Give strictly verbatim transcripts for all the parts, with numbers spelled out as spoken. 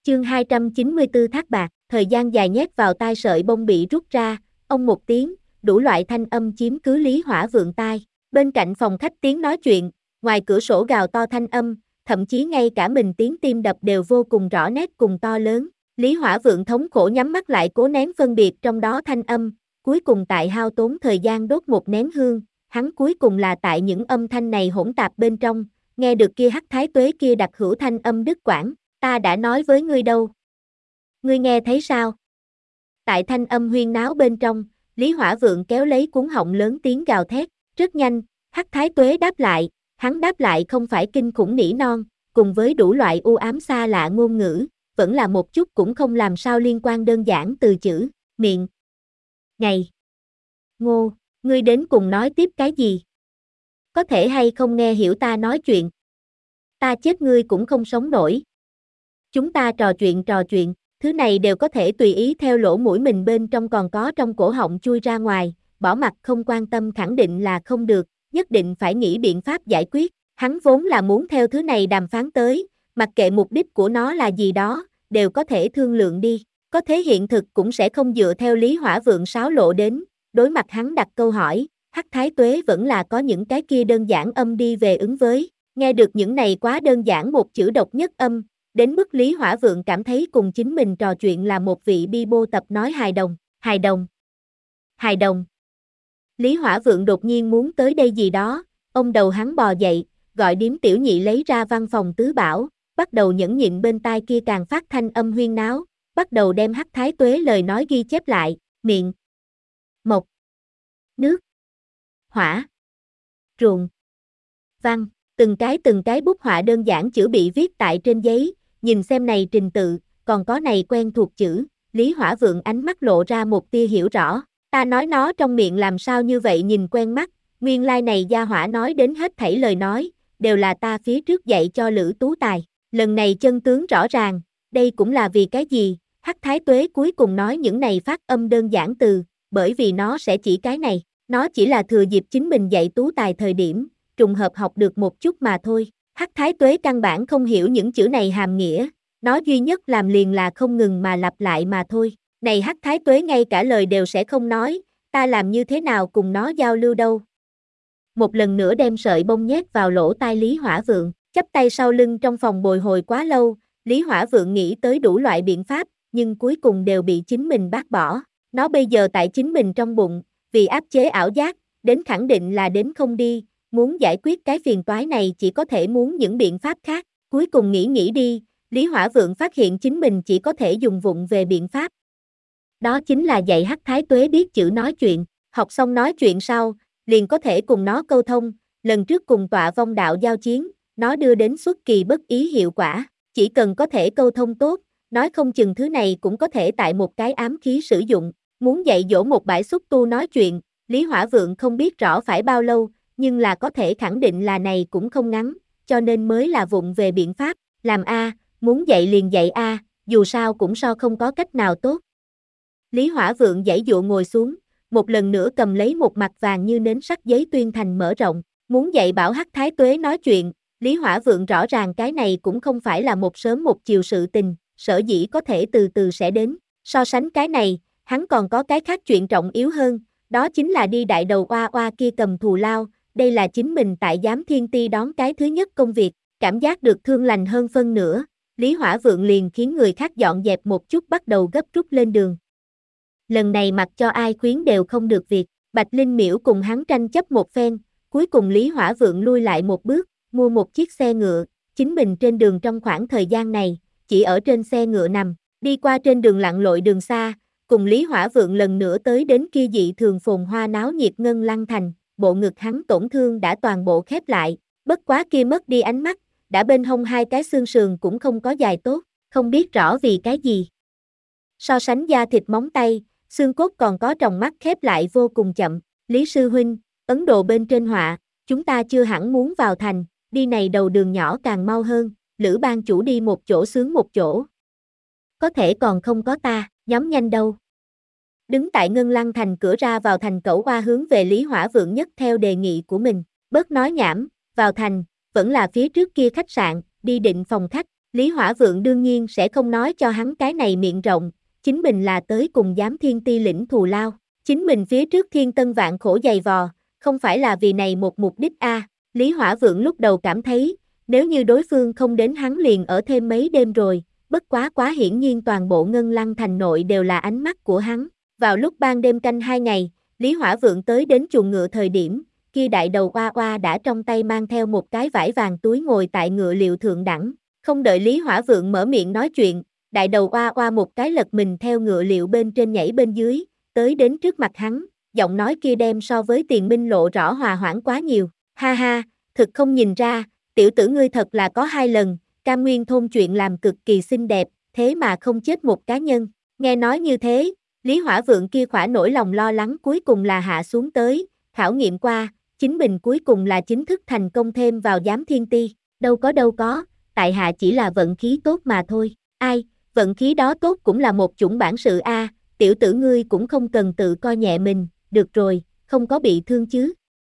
Chương hai trăm chín mươi tư thác bạc, thời gian dài nhét vào tai sợi bông bị rút ra, ông một tiếng, đủ loại thanh âm chiếm cứ Lý Hỏa Vượng tai. Bên cạnh phòng khách tiếng nói chuyện, ngoài cửa sổ gào to thanh âm, thậm chí ngay cả mình tiếng tim đập đều vô cùng rõ nét cùng to lớn. Lý Hỏa Vượng thống khổ nhắm mắt lại cố nén phân biệt trong đó thanh âm, cuối cùng tại hao tốn thời gian đốt một nén hương, hắn cuối cùng là tại những âm thanh này hỗn tạp bên trong, nghe được kia Hắc Thái Tuế kia đặc hữu thanh âm đứt quãng, ta đã nói với ngươi đâu. Ngươi nghe thấy sao? Tại thanh âm huyên náo bên trong, Lý Hỏa Vượng kéo lấy cuống họng lớn tiếng gào thét, rất nhanh, Hắc Thái Tuế đáp lại, hắn đáp lại không phải kinh khủng nỉ non, cùng với đủ loại u ám xa lạ ngôn ngữ, vẫn là một chút cũng không làm sao liên quan đơn giản từ chữ, miệng. Ngày. Ngô, ngươi đến cùng nói tiếp cái gì? Có thể hay không nghe hiểu ta nói chuyện? Ta chết ngươi cũng không sống nổi. Chúng ta trò chuyện trò chuyện, thứ này đều có thể tùy ý theo lỗ mũi mình bên trong còn có trong cổ họng chui ra ngoài, bỏ mặt không quan tâm khẳng định là không được, nhất định phải nghĩ biện pháp giải quyết. Hắn vốn là muốn theo thứ này đàm phán tới, mặc kệ mục đích của nó là gì đó, đều có thể thương lượng đi. Có thế hiện thực cũng sẽ không dựa theo Lý Hỏa Vượng sáo lộ đến, đối mặt hắn đặt câu hỏi, Hắc Thái Tuế vẫn là có những cái kia đơn giản âm đi về ứng với, nghe được những này quá đơn giản một chữ độc nhất âm, đến mức Lý Hỏa Vượng cảm thấy cùng chính mình trò chuyện là một vị bi bô tập nói hài đồng, hài đồng, hài đồng. Lý Hỏa Vượng đột nhiên muốn tới đây gì đó, ông đầu hắn bò dậy, gọi điếm tiểu nhị lấy ra văn phòng tứ bảo, bắt đầu nhẫn nhịn bên tai kia càng phát thanh âm huyên náo, bắt đầu đem Hắc Thái Tuế lời nói ghi chép lại, miệng, mộc, nước, hỏa, ruộng, văn, từng cái từng cái bút họa đơn giản chữ bị viết tại trên giấy, nhìn xem này trình tự, còn có này quen thuộc chữ, Lý Hỏa Vượng ánh mắt lộ ra một tia hiểu rõ, ta nói nó trong miệng làm sao như vậy nhìn quen mắt, nguyên lai like này gia hỏa nói đến hết thảy lời nói, đều là ta phía trước dạy cho Lữ Tú Tài, lần này chân tướng rõ ràng, đây cũng là vì cái gì, Hắc Thái Tuế cuối cùng nói những này phát âm đơn giản từ, bởi vì nó sẽ chỉ cái này, nó chỉ là thừa dịp chính mình dạy Tú Tài thời điểm, trùng hợp học được một chút mà thôi. Hắc Thái Tuế căn bản không hiểu những chữ này hàm nghĩa, nó duy nhất làm liền là không ngừng mà lặp lại mà thôi. Này Hắc Thái Tuế ngay cả lời đều sẽ không nói, ta làm như thế nào cùng nó giao lưu đâu. Một lần nữa đem sợi bông nhét vào lỗ tai Lý Hỏa Vượng, chắp tay sau lưng trong phòng bồi hồi quá lâu, Lý Hỏa Vượng nghĩ tới đủ loại biện pháp, nhưng cuối cùng đều bị chính mình bác bỏ. Nó bây giờ tại chính mình trong bụng, vì áp chế ảo giác, đến khẳng định là đến không đi. Muốn giải quyết cái phiền toái này chỉ có thể muốn những biện pháp khác, cuối cùng nghĩ nghĩ đi, Lý Hỏa Vượng phát hiện chính mình chỉ có thể dùng vụng về biện pháp. Đó chính là dạy Hắc Thái Tuế biết chữ nói chuyện, học xong nói chuyện sau, liền có thể cùng nó câu thông, lần trước cùng tọa vong đạo giao chiến, nó đưa đến xuất kỳ bất ý hiệu quả, chỉ cần có thể câu thông tốt, nói không chừng thứ này cũng có thể tại một cái ám khí sử dụng, muốn dạy dỗ một bãi xúc tu nói chuyện, Lý Hỏa Vượng không biết rõ phải bao lâu, nhưng là có thể khẳng định là này cũng không ngắn, cho nên mới là vụng về biện pháp, làm A, muốn dạy liền dạy A, dù sao cũng so không có cách nào tốt. Lý Hỏa Vượng giãy dụa ngồi xuống, một lần nữa cầm lấy một mặt vàng như nến sắt giấy tuyên thành mở rộng, muốn dạy bảo Hắc Thái Tuế nói chuyện, Lý Hỏa Vượng rõ ràng cái này cũng không phải là một sớm một chiều sự tình, sở dĩ có thể từ từ sẽ đến, so sánh cái này, hắn còn có cái khác chuyện trọng yếu hơn, đó chính là đi đại đầu oa oa kia cầm thù lao. Đây là chính mình tại Giám Thiên Ti đón cái thứ nhất công việc, cảm giác được thương lành hơn phân nửa, Lý Hỏa Vượng liền khiến người khác dọn dẹp một chút bắt đầu gấp rút lên đường. Lần này mặc cho ai khuyến đều không được việc, Bạch Linh Miễu cùng hắn tranh chấp một phen, cuối cùng Lý Hỏa Vượng lui lại một bước, mua một chiếc xe ngựa, chính mình trên đường trong khoảng thời gian này, chỉ ở trên xe ngựa nằm, đi qua trên đường lặn lội đường xa, cùng Lý Hỏa Vượng lần nữa tới đến kia dị thường phồn hoa náo nhiệt Ngân Lăng Thành. Bộ ngực hắn tổn thương đã toàn bộ khép lại, bất quá kia mất đi ánh mắt, đã bên hông hai cái xương sườn cũng không có dài tốt, không biết rõ vì cái gì. So sánh da thịt móng tay, xương cốt còn có tròng mắt khép lại vô cùng chậm, Lý Sư Huynh, Ấn Độ bên trên họa, chúng ta chưa hẳn muốn vào thành, đi này đầu đường nhỏ càng mau hơn, Lữ ban chủ đi một chỗ sướng một chỗ. Có thể còn không có ta, nhóm nhanh đâu. Đứng tại Ngân Lăng Thành cửa ra vào thành Cẩu Oa hướng về Lý Hỏa Vượng nhất theo đề nghị của mình, bớt nói nhảm, vào thành, vẫn là phía trước kia khách sạn, đi định phòng khách, Lý Hỏa Vượng đương nhiên sẽ không nói cho hắn cái này miệng rộng, chính mình là tới cùng giám thiên ti lĩnh thù lao. Chính mình phía trước thiên tân vạn khổ dày vò, không phải là vì này một mục đích a. À. Lý Hỏa Vượng lúc đầu cảm thấy, nếu như đối phương không đến hắn liền ở thêm mấy đêm rồi, bất quá quá hiển nhiên toàn bộ Ngân Lăng thành nội đều là ánh mắt của hắn. Vào lúc ban đêm canh hai ngày, Lý Hỏa Vượng tới đến chuồng ngựa thời điểm, kia đại đầu oa oa đã trong tay mang theo một cái vải vàng túi ngồi tại ngựa liệu thượng đẳng. Không đợi Lý Hỏa Vượng mở miệng nói chuyện, đại đầu oa oa một cái lật mình theo ngựa liệu bên trên nhảy bên dưới, tới đến trước mặt hắn, giọng nói kia đem so với Tiền Minh lộ rõ hòa hoãn quá nhiều. Ha ha, thực không nhìn ra, tiểu tử ngươi thật là có hai lần, Cam Nguyên thôn chuyện làm cực kỳ xinh đẹp, thế mà không chết một cá nhân. Nghe nói như thế, Lý Hỏa Vượng kia khỏa nỗi lòng lo lắng cuối cùng là hạ xuống tới, khảo nghiệm qua, chính mình cuối cùng là chính thức thành công thêm vào giám thiên ti. Đâu có đâu có, tại hạ chỉ là vận khí tốt mà thôi. Ai, vận khí đó tốt cũng là một chủng bản sự a. À, tiểu tử ngươi cũng không cần tự coi nhẹ mình, được rồi, không có bị thương chứ.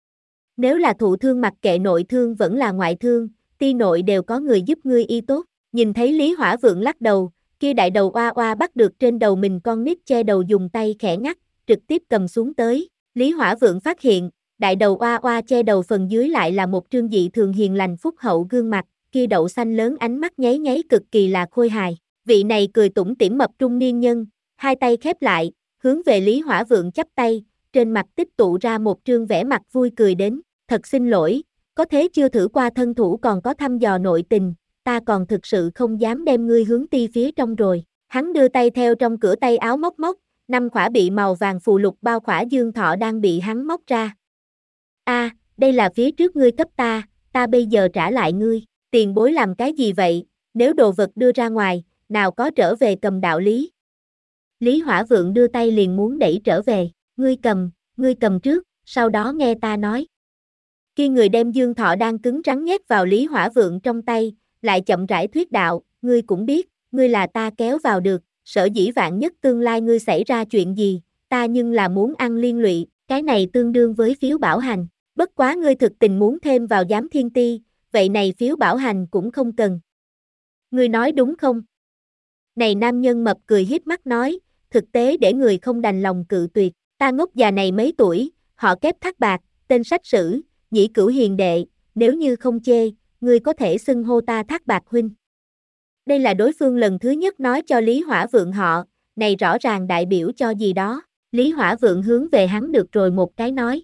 Nếu là thụ thương mặc kệ nội thương vẫn là ngoại thương, ti nội đều có người giúp ngươi y tốt. Nhìn thấy Lý Hỏa Vượng lắc đầu, kia đại đầu oa oa bắt được trên đầu mình con nít che đầu dùng tay khẽ ngắt, trực tiếp cầm xuống tới. Lý Hỏa Vượng phát hiện, đại đầu oa oa che đầu phần dưới lại là một trương dị thường hiền lành phúc hậu gương mặt, kia đậu xanh lớn ánh mắt nháy nháy cực kỳ là khôi hài. Vị này cười tủm tỉm mập trung niên nhân, hai tay khép lại, hướng về Lý Hỏa Vượng chắp tay, trên mặt tích tụ ra một trương vẻ mặt vui cười đến. Thật xin lỗi, có thế chưa thử qua thân thủ còn có thăm dò nội tình, ta còn thực sự không dám đem ngươi hướng ti phía trong rồi. Hắn đưa tay theo trong cửa tay áo móc móc, năm khỏa bị màu vàng phù lục bao khỏa dương thọ đang bị hắn móc ra. A, à, đây là phía trước ngươi cấp ta, ta bây giờ trả lại ngươi, tiền bối làm cái gì vậy, nếu đồ vật đưa ra ngoài, nào có trở về cầm đạo lý. Lý Hỏa Vượng đưa tay liền muốn đẩy trở về, ngươi cầm, ngươi cầm trước, sau đó nghe ta nói. Khi người đem dương thọ đang cứng rắn nhét vào Lý Hỏa Vượng trong tay, lại chậm rãi thuyết đạo, ngươi cũng biết, ngươi là ta kéo vào được, sở dĩ vạn nhất tương lai ngươi xảy ra chuyện gì, ta nhưng là muốn ăn liên lụy, cái này tương đương với phiếu bảo hành, bất quá ngươi thực tình muốn thêm vào giám thiên ti, vậy này phiếu bảo hành cũng không cần. Ngươi nói đúng không? Này nam nhân mập cười hiếp mắt nói, thực tế để người không đành lòng cự tuyệt, ta ngốc già này mấy tuổi, họ kép Thác Bạc, tên sách sử, Nhĩ Cửu hiền đệ, nếu như không chê, ngươi có thể xưng hô ta Thác Bạc huynh. Đây là đối phương lần thứ nhất nói cho Lý Hỏa Vượng họ, này rõ ràng đại biểu cho gì đó. Lý Hỏa Vượng hướng về hắn được rồi một cái nói.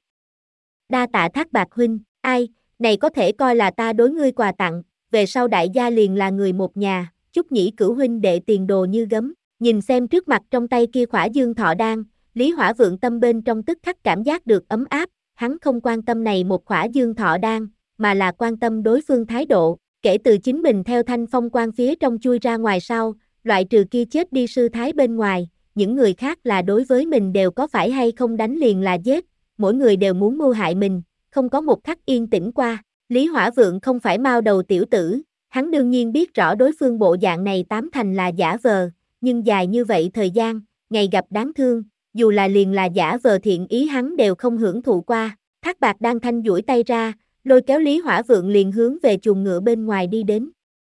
Đa tạ Thác Bạc huynh, ai, này có thể coi là ta đối ngươi quà tặng, về sau đại gia liền là người một nhà, chúc Nhĩ Cửu huynh đệ tiền đồ như gấm. Nhìn xem trước mặt trong tay kia khỏa dương thọ đan, Lý Hỏa Vượng tâm bên trong tức khắc cảm giác được ấm áp, hắn không quan tâm này một khỏa dương thọ đan, mà là quan tâm đối phương thái độ. Kể từ chính mình theo Thanh Phong quan phía trong chui ra ngoài sau, loại trừ kia chết đi sư thái bên ngoài, những người khác là đối với mình đều có phải hay không đánh liền là giết, mỗi người đều muốn mưu hại mình, không có một khắc yên tĩnh qua. Lý Hỏa Vượng không phải mao đầu tiểu tử, hắn đương nhiên biết rõ đối phương bộ dạng này tám thành là giả vờ, nhưng dài như vậy thời gian, ngày gặp đáng thương, dù là liền là giả vờ thiện ý hắn đều không hưởng thụ qua. Thác Bạc đang thanh duỗi tay ra, lôi kéo Lý Hỏa Vượng liền hướng về chuồng ngựa bên ngoài đi đến.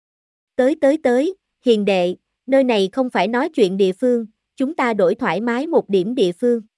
Tới tới tới, hiền đệ, nơi này không phải nói chuyện địa phương, chúng ta đổi thoải mái một điểm địa phương.